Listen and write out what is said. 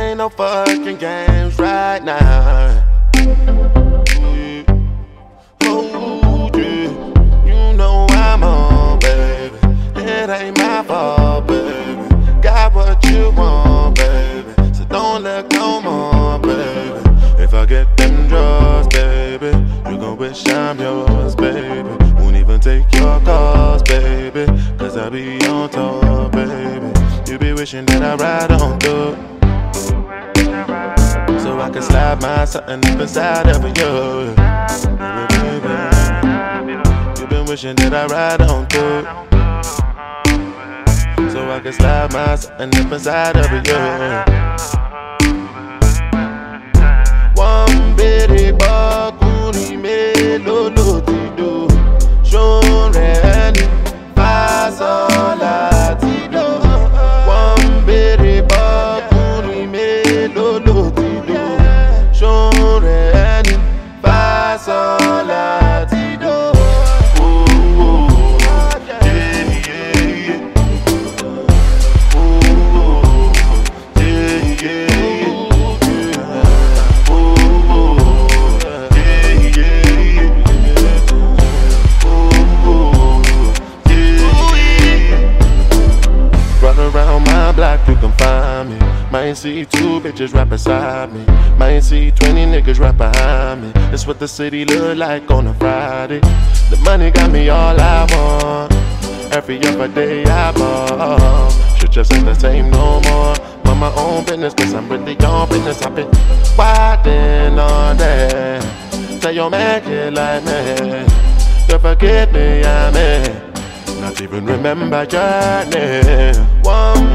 ain't no fucking games right now. Oh, yeah. You know I'm on, baby. It ain't my fault, baby. Got what you want, baby. So don't let go more, baby. If I get them drugs, baby, you gon' wish I'm yours, baby. Won't even take your calls, baby, cause I be on top, baby. You be wishing that I ride on through, so I can slide my something up inside of you, baby. You been wishing that I ride on through, so I can slide my something up inside of you. Wambere bakuni me lolo tido, shonreni fasola tido. Wambere bakuni me lolo tido, shonreni fasola tido. Oh, yeah, yeah, yeah. Oh, yeah, yeah. Around my block you can find me. Might see 2 bitches right beside me. Might see 20 niggas right behind me. That's what the city look like on a Friday. The money got me all I want. Every other day I ball. Should just ain't the same no more. Mind my own business, cause I'm really on business. I've been wildin' all day. Tell your man kid like me, don't forget me, I'm in. Not even remember your name. One